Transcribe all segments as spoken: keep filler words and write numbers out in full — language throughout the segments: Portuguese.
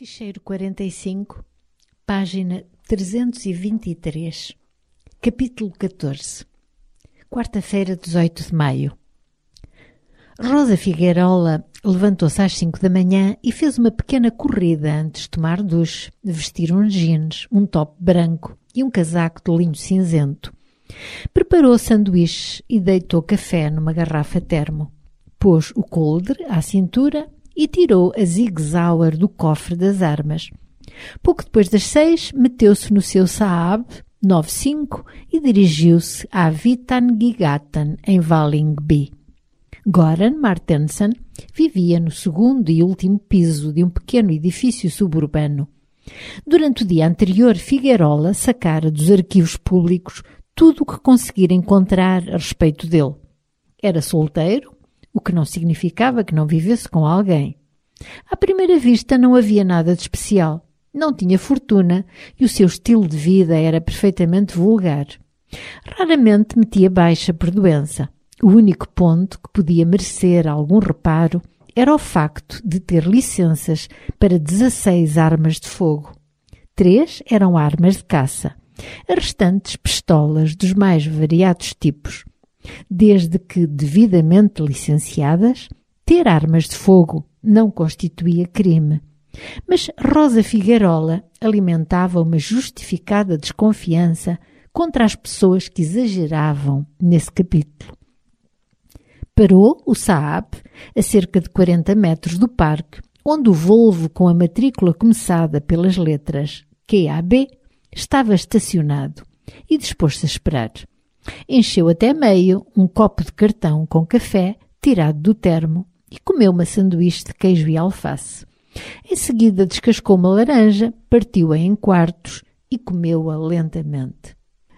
Ficheiro quarenta e cinco, página trezentos e vinte e três, capítulo catorze, quarta-feira, dezoito de maio. Rosa Figueirola levantou-se às cinco da manhã e fez uma pequena corrida antes de tomar duche, de vestir uns jeans, um top branco e um casaco de linho cinzento. Preparou sanduíches e deitou café numa garrafa termo. Pôs o coldre à cintura e tirou a Sig Sauer do cofre das armas. Pouco depois das seis, meteu-se no seu Saab noventa e cinco e dirigiu-se à Vitangigatan, em Vällingby. Göran Martensen vivia no segundo e último piso de um pequeno edifício suburbano. Durante o dia anterior, Figueirola sacara dos arquivos públicos tudo o que conseguira encontrar a respeito dele. Era solteiro, o que não significava que não vivesse com alguém. À primeira vista não havia nada de especial. Não tinha fortuna e o seu estilo de vida era perfeitamente vulgar. Raramente metia baixa por doença. O único ponto que podia merecer algum reparo era o facto de ter licenças para dezasseis armas de fogo. Três eram armas de caça, as restantes pistolas dos mais variados tipos. Desde que devidamente licenciadas, ter armas de fogo não constituía crime. Mas Rosa Figueirola alimentava uma justificada desconfiança contra as pessoas que exageravam nesse capítulo. Parou o Saab a cerca de quarenta metros do parque, onde o Volvo com a matrícula começada pelas letras Q A B estava estacionado e dispôs-se a esperar. Encheu até meio um copo de cartão com café tirado do termo e comeu uma sanduíche de queijo e alface. Em seguida descascou uma laranja, partiu-a em quartos e comeu-a lentamente.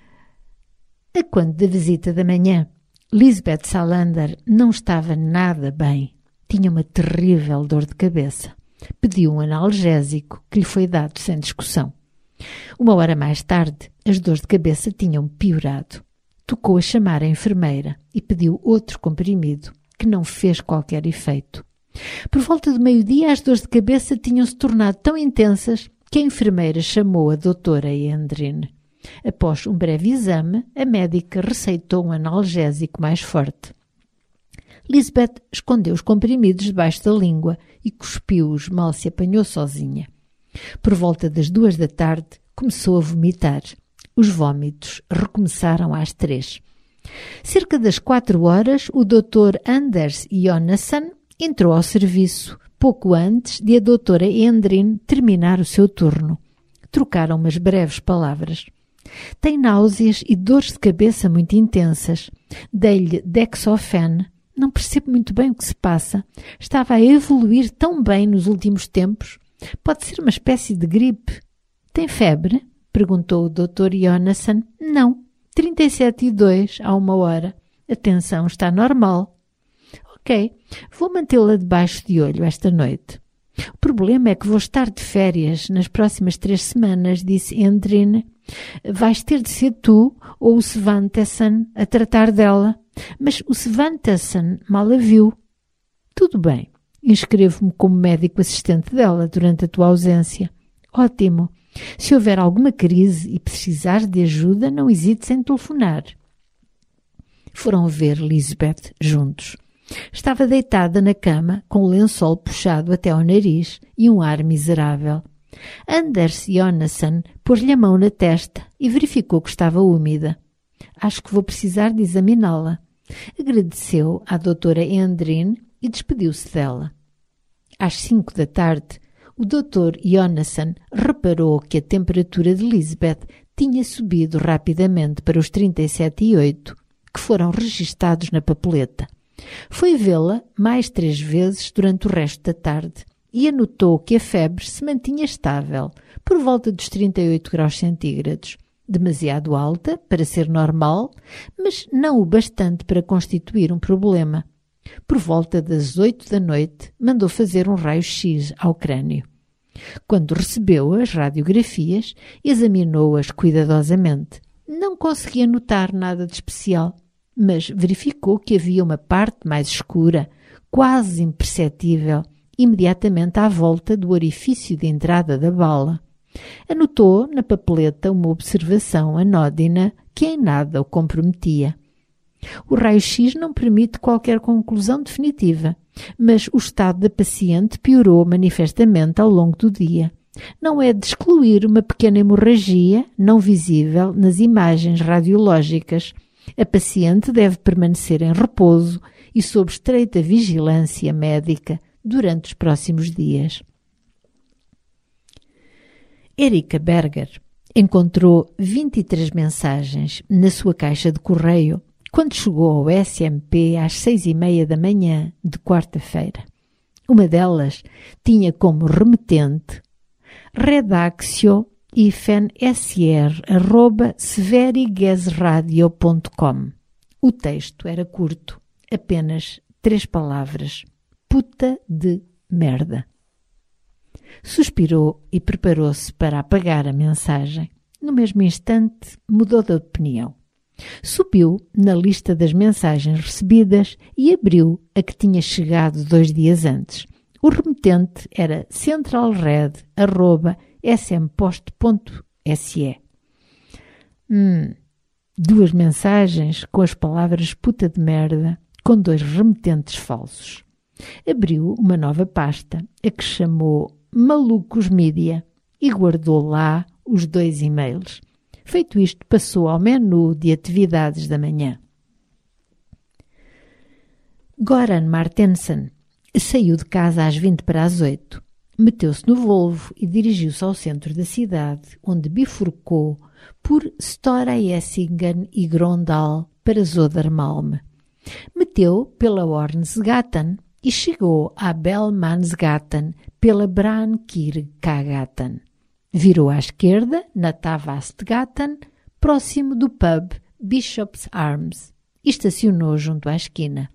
A quando da visita da manhã, Lisbeth Salander não estava nada bem. Tinha uma terrível dor de cabeça. Pediu um analgésico que lhe foi dado sem discussão. Uma hora mais tarde, as dores de cabeça tinham piorado. Tocou a chamar a enfermeira e pediu outro comprimido, que não fez qualquer efeito. Por volta do meio-dia, as dores de cabeça tinham-se tornado tão intensas que a enfermeira chamou a doutora Endrin. Após um breve exame, a médica receitou um analgésico mais forte. Lisbeth escondeu os comprimidos debaixo da língua e cuspiu-os mal se apanhou sozinha. Por volta das duas da tarde, começou a vomitar. Os vômitos recomeçaram às três. Cerca das quatro horas, o doutor Anders Jonasson entrou ao serviço, pouco antes de a doutora Endrin terminar o seu turno. Trocaram umas breves palavras. Tem náuseas e dores de cabeça muito intensas. Dei-lhe Dexofen. Não percebo muito bem o que se passa. Estava a evoluir tão bem nos últimos tempos. Pode ser uma espécie de gripe. Tem febre? Perguntou o doutor Jonasson. Não, trinta e sete vírgula dois há uma hora. A tensão está normal. Ok, vou mantê-la debaixo de olho esta noite. O problema é que vou estar de férias nas próximas três semanas, disse Endrin. Vais ter de ser tu ou o Svantesson a tratar dela. Mas o Svantesson mal a viu. Tudo bem, inscrevo-me como médico assistente dela durante a tua ausência. Ótimo. Se houver alguma crise e precisares de ajuda, não hesites em telefonar. Foram ver Lisbeth juntos. Estava deitada na cama, com o lençol puxado até ao nariz e um ar miserável. Anders Jonasson pôs-lhe a mão na testa e verificou que estava úmida. Acho que vou precisar de examiná-la. Agradeceu à doutora Endrin e despediu-se dela. Às cinco da tarde, o doutor Jonasson reparou que a temperatura de Lisbeth tinha subido rapidamente para os trinta e sete vírgula oito, que foram registados na papeleta. Foi vê-la mais três vezes durante o resto da tarde e anotou que a febre se mantinha estável, por volta dos trinta e oito graus centígrados, demasiado alta para ser normal, mas não o bastante para constituir um problema. Por volta das oito da noite, mandou fazer um raio-x ao crânio. Quando recebeu as radiografias, examinou-as cuidadosamente. Não conseguia notar nada de especial, mas verificou que havia uma parte mais escura, quase imperceptível, imediatamente à volta do orifício de entrada da bala. Anotou na papeleta uma observação anódina que em nada o comprometia. O raio-x não permite qualquer conclusão definitiva, mas o estado da paciente piorou manifestamente ao longo do dia. Não é de excluir uma pequena hemorragia não visível nas imagens radiológicas. A paciente deve permanecer em repouso e sob estreita vigilância médica durante os próximos dias. Erika Berger encontrou vinte e três mensagens na sua caixa de correio quando chegou ao S M P às seis e meia da manhã de quarta-feira. Uma delas tinha como remetente redactio hífen sr arroba sverigesradio ponto com. O texto era curto, apenas três palavras. Puta de merda. Suspirou e preparou-se para apagar a mensagem. No mesmo instante, mudou de opinião. Subiu na lista das mensagens recebidas e abriu a que tinha chegado dois dias antes. O remetente era centralred arroba smpost ponto se. Hum, duas mensagens com as palavras puta de merda, com dois remetentes falsos. Abriu uma nova pasta, a que chamou Malucos Mídia, e guardou lá os dois e-mails. Feito isto, passou ao menu de atividades da manhã. Goran Martensen saiu de casa às vinte para as oito. Meteu-se no Volvo e dirigiu-se ao centro da cidade, onde bifurcou por Stora Essingen e Grondal para Södermalm. Meteu pela Hornsgatan e chegou a Bellmansgatan pela Brandkirkagatan. Virou à esquerda, na Tavastgatan, próximo do pub Bishop's Arms, e estacionou junto à esquina.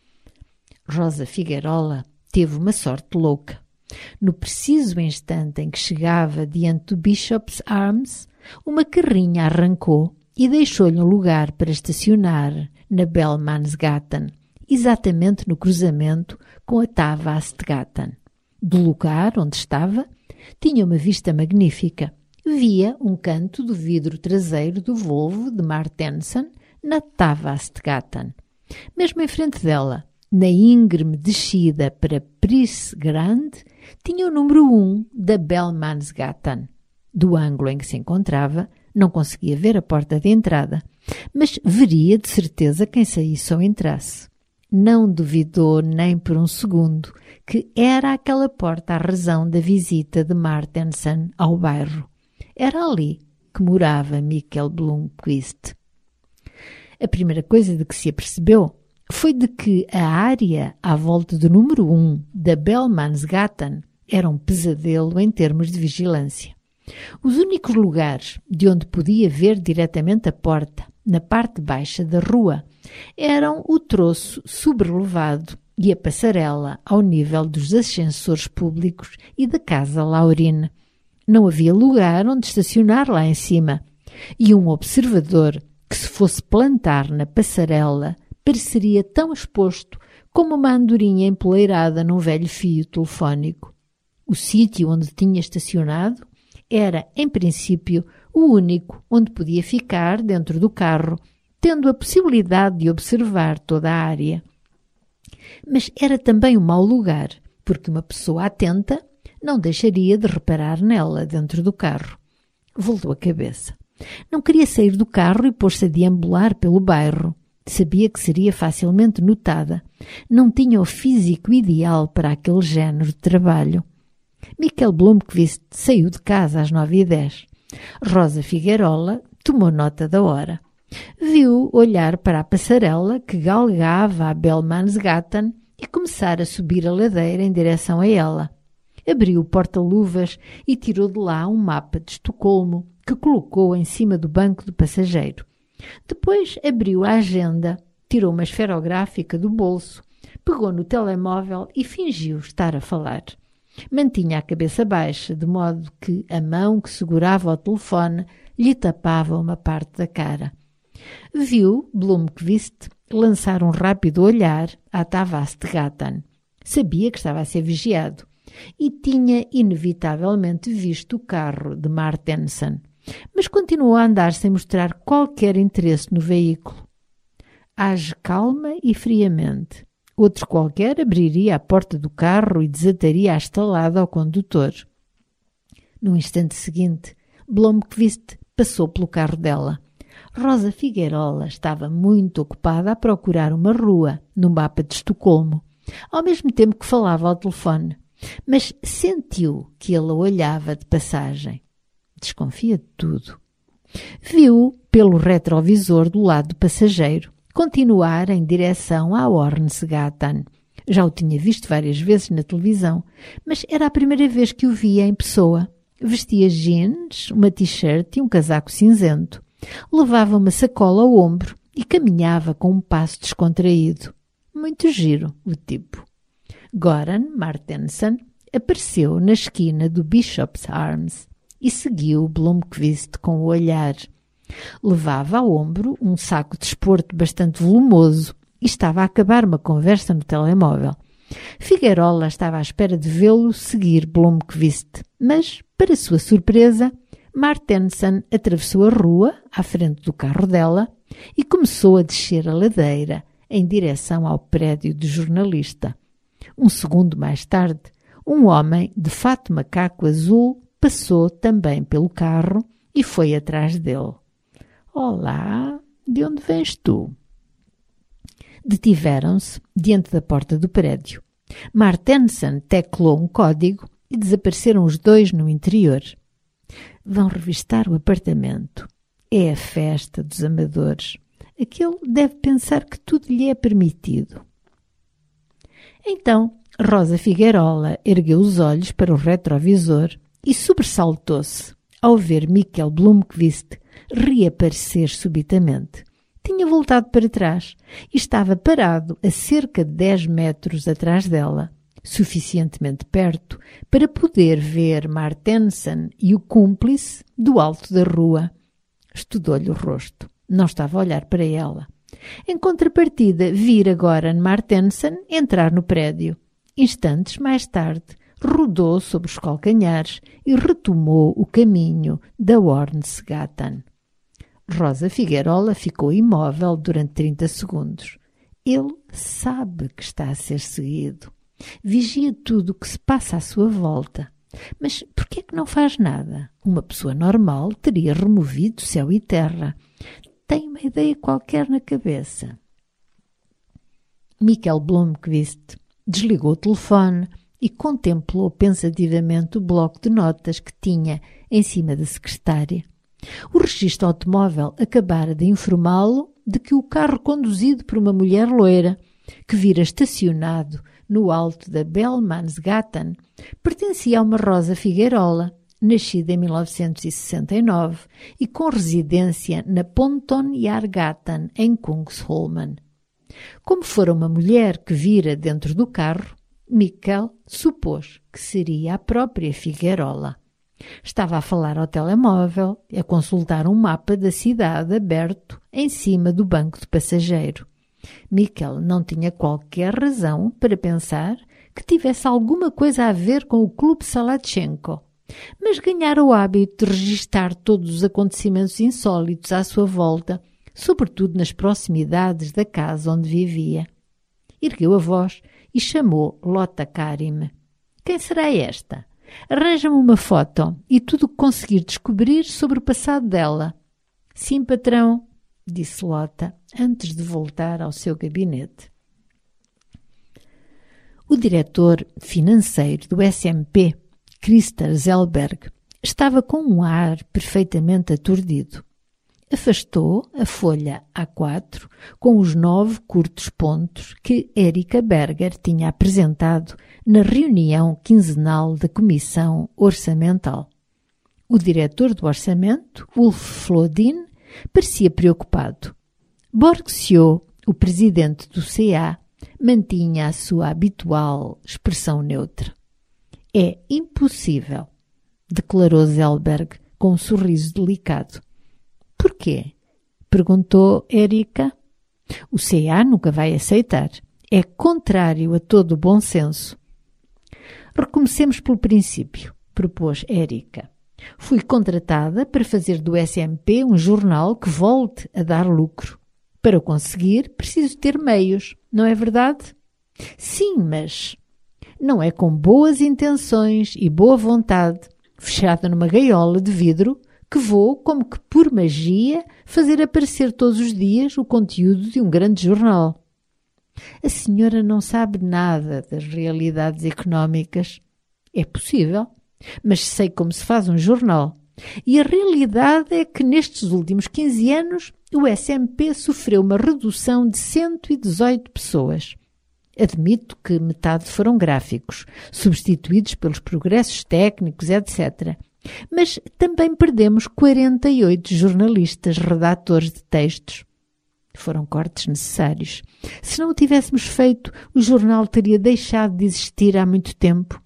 Rosa Figuerola teve uma sorte louca. No preciso instante em que chegava diante do Bishop's Arms, uma carrinha arrancou e deixou-lhe um lugar para estacionar na Bellmansgatan, exatamente no cruzamento com a Tavastgatan. Do lugar onde estava, tinha uma vista magnífica. Via um canto do vidro traseiro do Volvo de Martensen na Tavastgatan. Mesmo em frente dela, na íngreme descida para Prisgrand, tinha o número um da Bellmansgatan. Do ângulo em que se encontrava, não conseguia ver a porta de entrada, mas veria de certeza quem saísse ou entrasse. Não duvidou nem por um segundo que era aquela porta a razão da visita de Martensen ao bairro. Era ali que morava Mikkel Blomqvist. A primeira coisa de que se apercebeu foi de que a área à volta do número um da Bellmansgatan era um pesadelo em termos de vigilância. Os únicos lugares de onde podia ver diretamente a porta, na parte baixa da rua, eram o troço sobrelevado e a passarela ao nível dos ascensores públicos e da Casa Laurine. Não havia lugar onde estacionar lá em cima, e um observador que se fosse plantar na passarela pareceria tão exposto como uma andorinha empoleirada num velho fio telefónico. O sítio onde tinha estacionado era, em princípio, o único onde podia ficar dentro do carro, tendo a possibilidade de observar toda a área. Mas era também um mau lugar, porque uma pessoa atenta não deixaria de reparar nela dentro do carro. Voltou a cabeça. Não queria sair do carro e pôr-se a deambular pelo bairro. Sabia que seria facilmente notada. Não tinha o físico ideal para aquele género de trabalho. Mikkel Blomqvist saiu de casa às nove e dez. Rosa Figuerola tomou nota da hora. Viu olhar para a passarela que galgava a Bellmansgatan e começar a subir a ladeira em direção a ela. Abriu o porta-luvas e tirou de lá um mapa de Estocolmo que colocou em cima do banco do passageiro. Depois abriu a agenda, tirou uma esferográfica do bolso, pegou no telemóvel e fingiu estar a falar. Mantinha a cabeça baixa, de modo que a mão que segurava o telefone lhe tapava uma parte da cara. Viu Blomqvist lançar um rápido olhar à Tavastgatan. Sabia que estava a ser vigiado e tinha inevitavelmente visto o carro de Martensen, mas continuou a andar sem mostrar qualquer interesse no veículo. Age calma e friamente. Outro qualquer abriria a porta do carro e desataria a estalada ao condutor. No instante seguinte, Blomqvist passou pelo carro dela. Rosa Figueirola estava muito ocupada a procurar uma rua no mapa de Estocolmo, ao mesmo tempo que falava ao telefone, mas sentiu que ele a olhava de passagem. Desconfia de tudo. Viu, pelo retrovisor do lado do passageiro, continuar em direção à Hornsgatan. Já o tinha visto várias vezes na televisão, mas era a primeira vez que o via em pessoa. Vestia jeans, uma t-shirt e um casaco cinzento. Levava uma sacola ao ombro e caminhava com um passo descontraído. Muito giro, o tipo. Goran Martensen apareceu na esquina do Bishop's Arms e seguiu Blomqvist com o olhar. Levava ao ombro um saco de esporte bastante volumoso e estava a acabar uma conversa no telemóvel. Figueirola estava à espera de vê-lo seguir Blomqvist, mas, para sua surpresa, Martensen atravessou a rua à frente do carro dela e começou a descer a ladeira em direção ao prédio do jornalista. Um segundo mais tarde, um homem de fato macaco azul passou também pelo carro e foi atrás dele. Olá, de onde vens tu? Detiveram-se diante da porta do prédio. Martensen teclou um código e desapareceram os dois no interior. Vão revistar o apartamento. É a festa dos amadores. Aquele deve pensar que tudo lhe é permitido. Então, Rosa Figueirola ergueu os olhos para o retrovisor e sobressaltou-se ao ver Mikkel Blomqvist reaparecer subitamente. Tinha voltado para trás e estava parado a cerca de dez metros atrás dela, suficientemente perto para poder ver Martensen e o cúmplice do alto da rua. Estudou-lhe o rosto. Não estava a olhar para ela. Em contrapartida, vira Goran Martensen entrar no prédio. Instantes mais tarde, rodou sobre os calcanhares e retomou o caminho da Hornsgatan. Rosa Figueirola ficou imóvel durante trinta segundos. Ele sabe que está a ser seguido. Vigia tudo o que se passa à sua volta. Mas por que é que não faz nada? Uma pessoa normal teria removido céu e terra. Tem uma ideia qualquer na cabeça. Mikkel Blomqvist desligou o telefone e contemplou pensativamente o bloco de notas que tinha em cima da secretária. O registro automóvel acabara de informá-lo de que o carro conduzido por uma mulher loira, que vira estacionado no alto da Bellmansgatan, pertencia a uma Rosa Figueirola, nascida em mil novecentos e sessenta e nove e com residência na Pontonjargatan, em Kungsholmen. Como fora uma mulher que vira dentro do carro, Mikkel supôs que seria a própria Figueirola. Estava a falar ao telemóvel e a consultar um mapa da cidade aberto em cima do banco de passageiro. Mikkel não tinha qualquer razão para pensar que tivesse alguma coisa a ver com o Clube Salatchenko, mas ganhara o hábito de registar todos os acontecimentos insólitos à sua volta, sobretudo nas proximidades da casa onde vivia. Ergueu a voz e chamou Lotta Karim. Quem será esta? Arranja-me uma foto e tudo o que conseguir descobrir sobre o passado dela. Sim, patrão, disse Lotta, antes de voltar ao seu gabinete. O diretor financeiro do S M P, Christer Zellberg, estava com um ar perfeitamente aturdido. Afastou a folha A quatro com os nove curtos pontos que Erika Berger tinha apresentado na reunião quinzenal da Comissão Orçamental. O diretor do orçamento, Ulf Flodin, parecia preocupado. Borgsjö, o presidente do C A, mantinha a sua habitual expressão neutra. É impossível, declarou Zellberg com um sorriso delicado. Porquê? Perguntou Erika. O C A nunca vai aceitar. É contrário a todo o bom senso. Recomecemos pelo princípio, propôs Érica. Fui contratada para fazer do S M P um jornal que volte a dar lucro. Para o conseguir, preciso ter meios, não é verdade? Sim, mas não é com boas intenções e boa vontade, fechada numa gaiola de vidro, que vou, como que por magia, fazer aparecer todos os dias o conteúdo de um grande jornal. A senhora não sabe nada das realidades económicas. É possível, mas sei como se faz um jornal. E a realidade é que nestes últimos quinze anos o S M P sofreu uma redução de cento e dezoito pessoas. Admito que metade foram gráficos, substituídos pelos progressos técnicos, etcétera. Mas também perdemos quarenta e oito jornalistas redatores de textos. Foram cortes necessários. Se não o tivéssemos feito, o jornal teria deixado de existir há muito tempo.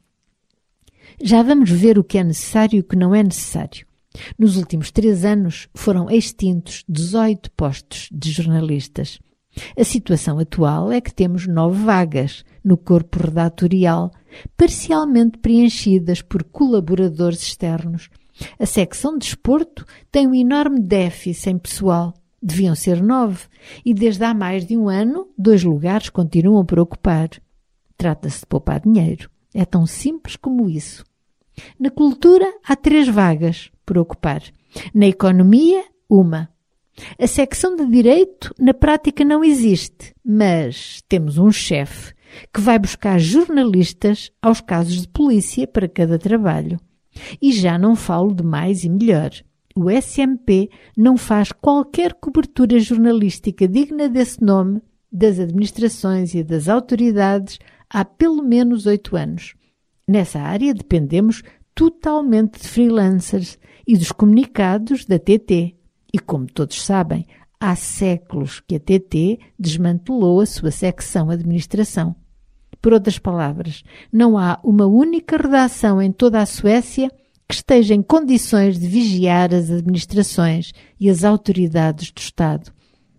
Já vamos ver o que é necessário e o que não é necessário. Nos últimos três anos foram extintos dezoito postos de jornalistas. A situação atual é que temos nove vagas no corpo redatorial, parcialmente preenchidas por colaboradores externos. A secção de desporto tem um enorme déficit em pessoal. Deviam ser nove, e desde há mais de um ano, dois lugares continuam por ocupar. Trata-se de poupar dinheiro. É tão simples como isso. Na cultura, há três vagas por ocupar. Na economia, uma. A secção de direito, na prática, não existe, mas temos um chefe que vai buscar jornalistas aos casos de polícia para cada trabalho. E já não falo de mais e melhor. O S M P não faz qualquer cobertura jornalística digna desse nome das administrações e das autoridades há pelo menos oito anos. Nessa área dependemos totalmente de freelancers e dos comunicados da T T. E como todos sabem, há séculos que a T T desmantelou a sua secção administração. Por outras palavras, não há uma única redação em toda a Suécia que esteja em condições de vigiar as administrações e as autoridades do Estado.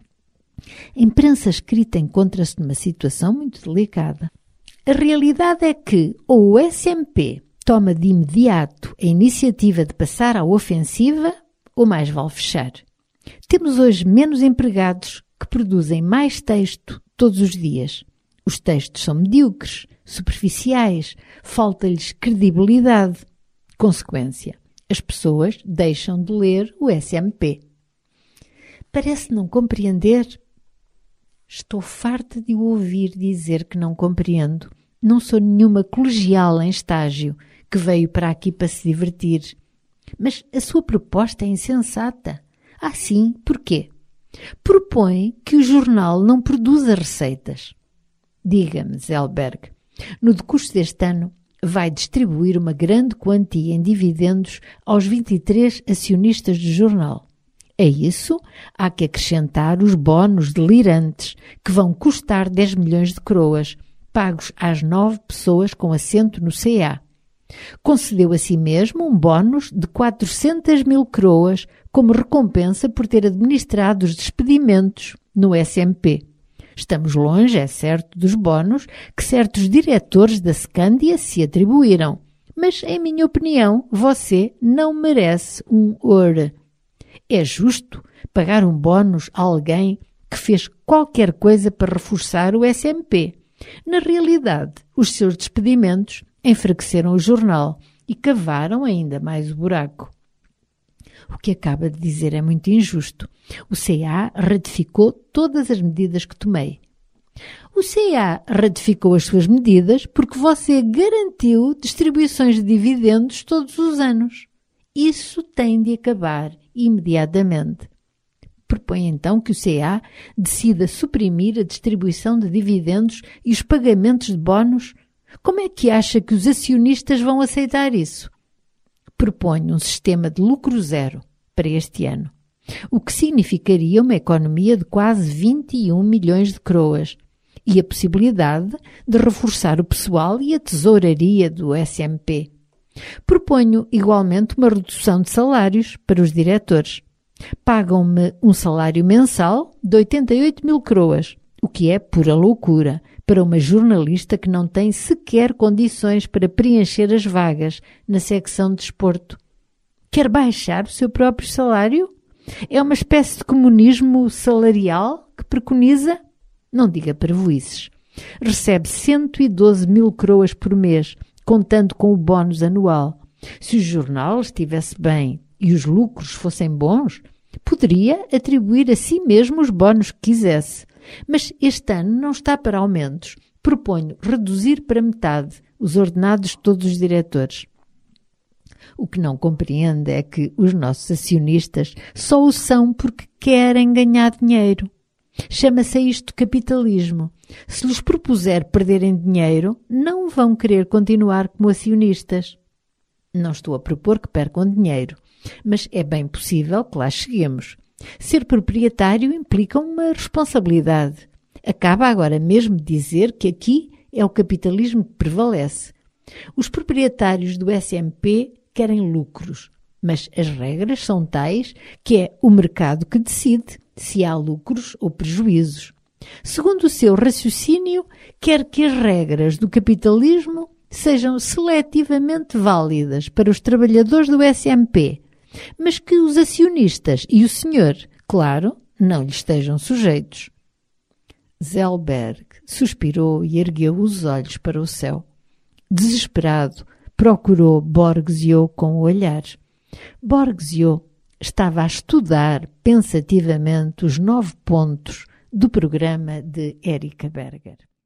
A imprensa escrita encontra-se numa situação muito delicada. A realidade é que ou o S M P toma de imediato a iniciativa de passar à ofensiva, ou mais vale fechar. Temos hoje menos empregados que produzem mais texto todos os dias. Os textos são medíocres, superficiais, falta-lhes credibilidade. Consequência, as pessoas deixam de ler o S M P. Parece não compreender. Estou farta de o ouvir dizer que não compreendo. Não sou nenhuma colegial em estágio que veio para aqui para se divertir. Mas a sua proposta é insensata. Ah, sim, porquê? Propõe que o jornal não produza receitas. Diga-me, Zellberg, no decurso deste ano vai distribuir uma grande quantia em dividendos aos vinte e três acionistas do jornal. A isso há que acrescentar os bónus delirantes que vão custar dez milhões de coroas, pagos às nove pessoas com assento no C A. Concedeu a si mesmo um bónus de quatrocentas mil coroas como recompensa por ter administrado os despedimentos no S M P. Estamos longe, é certo, dos bónus que certos diretores da Scândia se atribuíram. Mas, em minha opinião, você não merece um ouro. É justo pagar um bónus a alguém que fez qualquer coisa para reforçar o S M P. Na realidade, os seus despedimentos enfraqueceram o jornal e cavaram ainda mais o buraco. O que acaba de dizer é muito injusto. O C A ratificou todas as medidas que tomei. O C A ratificou as suas medidas porque você garantiu distribuições de dividendos todos os anos. Isso tem de acabar imediatamente. Propõe então que o C A decida suprimir a distribuição de dividendos e os pagamentos de bónus. Como é que acha que os acionistas vão aceitar isso? Proponho um sistema de lucro zero para este ano, o que significaria uma economia de quase vinte e um milhões de coroas e a possibilidade de reforçar o pessoal e a tesouraria do S M P. Proponho igualmente uma redução de salários para os diretores. Pagam-me um salário mensal de oitenta e oito mil coroas, o que é pura loucura para uma jornalista que não tem sequer condições para preencher as vagas na secção de desporto. Quer baixar o seu próprio salário? É uma espécie de comunismo salarial que preconiza? Não diga parvoíces. Recebe cento e doze mil coroas por mês, contando com o bónus anual. Se o jornal estivesse bem e os lucros fossem bons, poderia atribuir a si mesmo os bónus que quisesse. Mas este ano não está para aumentos. Proponho reduzir para metade os ordenados de todos os diretores. O que não compreende é que os nossos acionistas só o são porque querem ganhar dinheiro. Chama-se a isto capitalismo. Se lhes propuser perderem dinheiro, não vão querer continuar como acionistas. Não estou a propor que percam dinheiro, mas é bem possível que lá cheguemos. Ser proprietário implica uma responsabilidade. Acaba agora mesmo de dizer que aqui é o capitalismo que prevalece. Os proprietários do S M P querem lucros, mas as regras são tais que é o mercado que decide se há lucros ou prejuízos. Segundo o seu raciocínio, quer que as regras do capitalismo sejam seletivamente válidas para os trabalhadores do S M P, mas que os acionistas e o senhor, claro, não lhe estejam sujeitos. Zellberg suspirou e ergueu os olhos para o céu. Desesperado, procurou Borgesio com o olhar. Borgesio estava a estudar pensativamente os nove pontos do programa de Erika Berger.